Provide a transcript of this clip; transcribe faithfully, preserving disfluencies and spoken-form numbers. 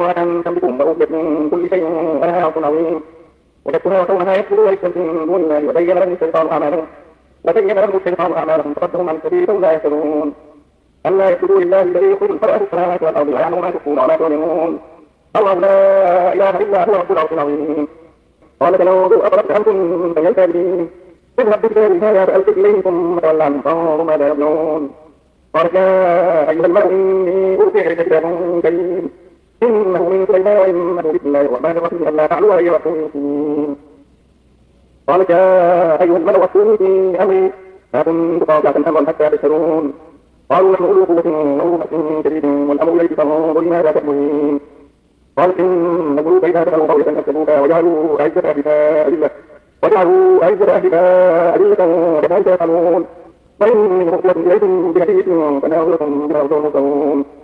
امرأة تملكهم وأوتيت من كل شيء ولها عرش عظيم وجدتها وكونها يسجدوا للشمس من دون الله وزين لهم الشيطان أعمالهم وزين لهم الشيطان أعمالهم فصدهم عن السبيل فهم لا يهتدون ألا يسجدوا لله الذي يخرج الخبأ في السماوات والأرض ويعلم ما تخفون وما تعلنون الله لا إله إلا هو رب العرش العظيم قال تنوضوا أقربت أنتم من الكاذبين اذهب بكتابي هذا فألقِ إليه ثم تولى عنهم فانظر ماذا يرجعون قال يا أيها الملأ إني أوتي إليك كتاب كريم إنه من سليمان وإنه بسم الله الرحمن الرحيم ألا تعلوا علي وأتوني مسلمين قالت يا أيها الملأ أفتوني في أمري ما كنت قاطعة أمرا حتى تشهدون قالوا نحن أولو قوة وأولو بأس شديد والأمر إليك فانظري ماذا تأمرين قالت إن الملوك إذا دخلوا قرية أفسدوها وجعلوا أعزة أهلها أذلة وجعلوا أعزة أهلها أذلة وكذلك يفعلون وإني مرسلة إليكم بهدية فناظرة بما ترجعون